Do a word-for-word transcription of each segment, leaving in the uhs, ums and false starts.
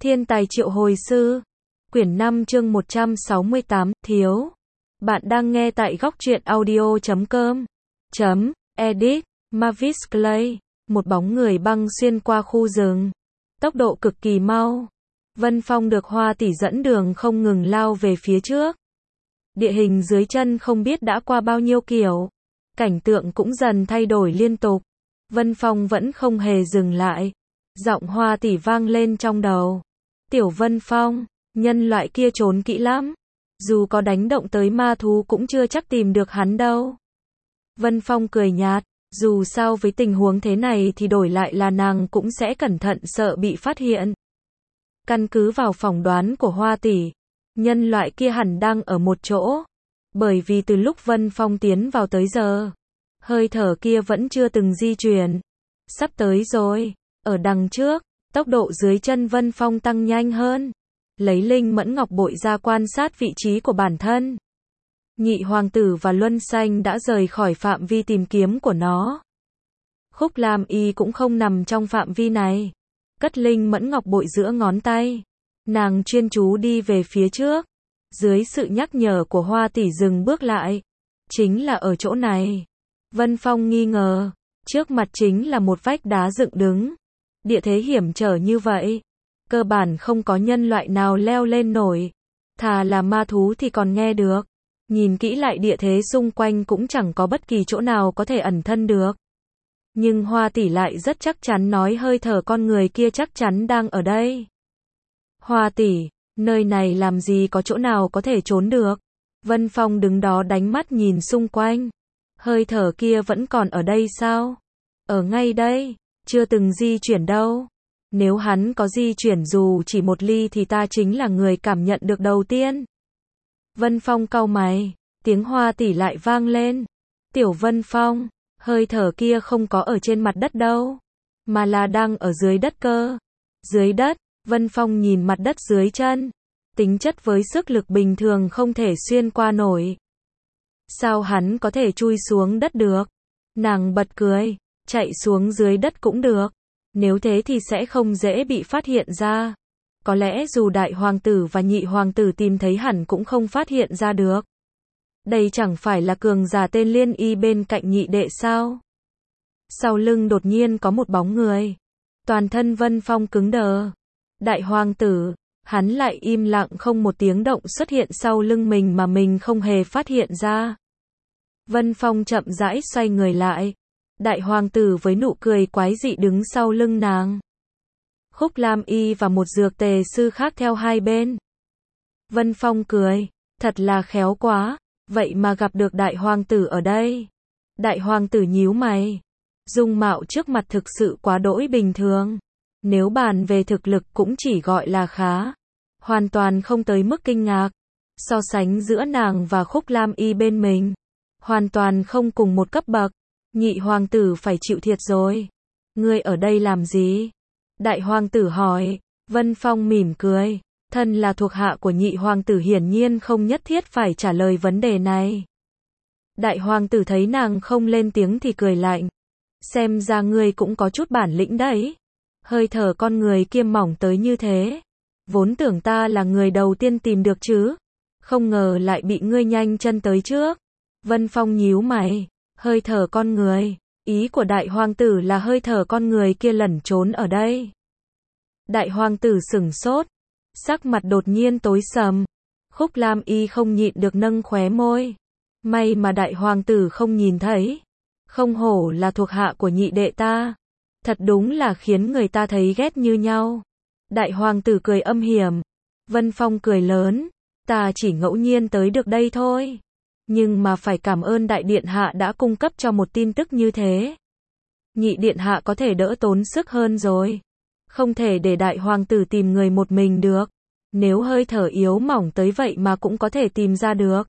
Thiên tài triệu hồi sư. Quyển năm chương một trăm sáu mươi tám, thiếu. Bạn đang nghe tại góc truyện audio chấm com. Chấm, edit, Mavis Clay. Một bóng người băng xuyên qua khu rừng. Tốc độ cực kỳ mau. Vân Phong được Hoa tỷ dẫn đường không ngừng lao về phía trước. Địa hình dưới chân không biết đã qua bao nhiêu kiểu. Cảnh tượng cũng dần thay đổi liên tục. Vân Phong vẫn không hề dừng lại. Giọng Hoa tỷ vang lên trong đầu. Tiểu Vân Phong, nhân loại kia trốn kỹ lắm. Dù có đánh động tới ma thú cũng chưa chắc tìm được hắn đâu. Vân Phong cười nhạt, dù sao với tình huống thế này thì đổi lại là nàng cũng sẽ cẩn thận sợ bị phát hiện. Căn cứ vào phỏng đoán của Hoa tỷ, nhân loại kia hẳn đang ở một chỗ. Bởi vì từ lúc Vân Phong tiến vào tới giờ, hơi thở kia vẫn chưa từng di chuyển. Sắp tới rồi, ở đằng trước, tốc độ dưới chân Vân Phong tăng nhanh hơn. Lấy linh mẫn ngọc bội ra quan sát vị trí của bản thân. Nhị hoàng tử và Luân Xanh đã rời khỏi phạm vi tìm kiếm của nó. Khúc Lam Y cũng không nằm trong phạm vi này. Cất linh mẫn ngọc bội giữa ngón tay. Nàng chuyên chú đi về phía trước. Dưới sự nhắc nhở của Hoa tỷ dừng bước lại. Chính là ở chỗ này. Vân Phong nghi ngờ. Trước mặt chính là một vách đá dựng đứng. Địa thế hiểm trở như vậy. Cơ bản không có nhân loại nào leo lên nổi. Thà là ma thú thì còn nghe được. Nhìn kỹ lại địa thế xung quanh cũng chẳng có bất kỳ chỗ nào có thể ẩn thân được. Nhưng Hoa tỷ lại rất chắc chắn nói hơi thở con người kia chắc chắn đang ở đây. Hoa tỷ, nơi này làm gì có chỗ nào có thể trốn được. Vân Phong đứng đó đánh mắt nhìn xung quanh. Hơi thở kia vẫn còn ở đây sao? Ở ngay đây, chưa từng di chuyển đâu. Nếu hắn có di chuyển dù chỉ một ly thì ta chính là người cảm nhận được đầu tiên. Vân Phong cau mày, tiếng Hoa tỷ lại vang lên. Tiểu Vân Phong, hơi thở kia không có ở trên mặt đất đâu, mà là đang ở dưới đất cơ. Dưới đất, Vân Phong nhìn mặt đất dưới chân. Tính chất với sức lực bình thường không thể xuyên qua nổi. Sao hắn có thể chui xuống đất được? Nàng bật cười, chạy xuống dưới đất cũng được. Nếu thế thì sẽ không dễ bị phát hiện ra. Có lẽ dù đại hoàng tử và nhị hoàng tử tìm thấy hẳn cũng không phát hiện ra được. Đây chẳng phải là cường giả tên Liên Y bên cạnh nhị đệ sao? Sau lưng đột nhiên có một bóng người. Toàn thân Vân Phong cứng đờ. Đại hoàng tử, hắn lại im lặng không một tiếng động xuất hiện sau lưng mình mà mình không hề phát hiện ra. Vân Phong chậm rãi xoay người lại. Đại hoàng tử với nụ cười quái dị đứng sau lưng nàng. Khúc Lam Y và một dược tề sư khác theo hai bên. Vân Phong cười, thật là khéo quá, vậy mà gặp được đại hoàng tử ở đây. Đại hoàng tử nhíu mày, dung mạo trước mặt thực sự quá đỗi bình thường. Nếu bàn về thực lực cũng chỉ gọi là khá, hoàn toàn không tới mức kinh ngạc. So sánh giữa nàng và Khúc Lam Y bên mình, hoàn toàn không cùng một cấp bậc. Nhị hoàng tử phải chịu thiệt rồi. Ngươi ở đây làm gì? Đại hoàng tử hỏi. Vân Phong mỉm cười. Thân là thuộc hạ của nhị hoàng tử hiển nhiên không nhất thiết phải trả lời vấn đề này. Đại hoàng tử thấy nàng không lên tiếng thì cười lạnh. Xem ra ngươi cũng có chút bản lĩnh đấy. Hơi thở con người kia mỏng tới như thế. Vốn tưởng ta là người đầu tiên tìm được chứ. Không ngờ lại bị ngươi nhanh chân tới trước. Vân Phong nhíu mày. Hơi thở con người, ý của đại hoàng tử là hơi thở con người kia lẩn trốn ở đây. Đại hoàng tử sửng sốt, sắc mặt đột nhiên tối sầm. Khúc Lam Y không nhịn được nâng khóe môi. May mà đại hoàng tử không nhìn thấy. Không hổ là thuộc hạ của nhị đệ ta. Thật đúng là khiến người ta thấy ghét như nhau. Đại hoàng tử cười âm hiểm. Vân Phong cười lớn. Ta chỉ ngẫu nhiên tới được đây thôi. Nhưng mà phải cảm ơn đại điện hạ đã cung cấp cho một tin tức như thế. Nhị điện hạ có thể đỡ tốn sức hơn rồi. Không thể để đại hoàng tử tìm người một mình được. Nếu hơi thở yếu mỏng tới vậy mà cũng có thể tìm ra được,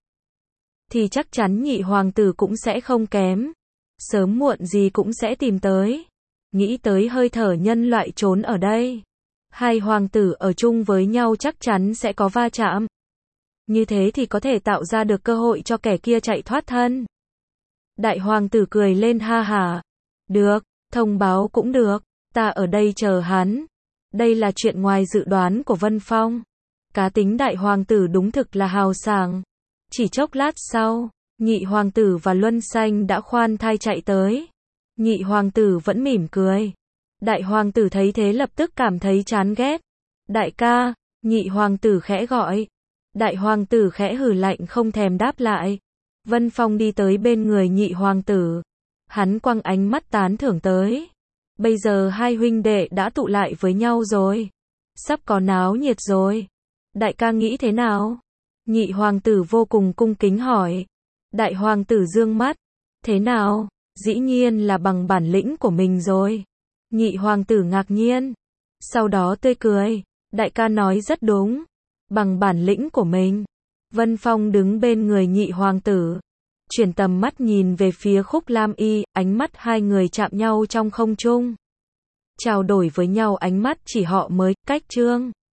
thì chắc chắn nhị hoàng tử cũng sẽ không kém. Sớm muộn gì cũng sẽ tìm tới. Nghĩ tới hơi thở nhân loại trốn ở đây. Hai hoàng tử ở chung với nhau chắc chắn sẽ có va chạm. Như thế thì có thể tạo ra được cơ hội cho kẻ kia chạy thoát thân. Đại hoàng tử cười lên ha hả. Được, thông báo cũng được, ta ở đây chờ hắn. Đây là chuyện ngoài dự đoán của Vân Phong. Cá tính đại hoàng tử đúng thực là hào sảng. Chỉ chốc lát sau, nhị hoàng tử và Luân Xanh đã khoan thai chạy tới. Nhị hoàng tử vẫn mỉm cười. Đại hoàng tử thấy thế lập tức cảm thấy chán ghét. Đại ca, nhị hoàng tử khẽ gọi. Đại hoàng tử khẽ hừ lạnh không thèm đáp lại. Vân Phong đi tới bên người nhị hoàng tử. Hắn quăng ánh mắt tán thưởng tới. Bây giờ hai huynh đệ đã tụ lại với nhau rồi. Sắp có náo nhiệt rồi. Đại ca nghĩ thế nào? Nhị hoàng tử vô cùng cung kính hỏi. Đại hoàng tử dương mắt. Thế nào? Dĩ nhiên là bằng bản lĩnh của mình rồi. Nhị hoàng tử ngạc nhiên. Sau đó tươi cười. Đại ca nói rất đúng. Bằng bản lĩnh của mình. Vân Phong đứng bên người nhị hoàng tử. Chuyển tầm mắt nhìn về phía Khúc Lam Y, ánh mắt hai người chạm nhau trong không trung. Trao đổi với nhau ánh mắt chỉ họ mới, cách chương.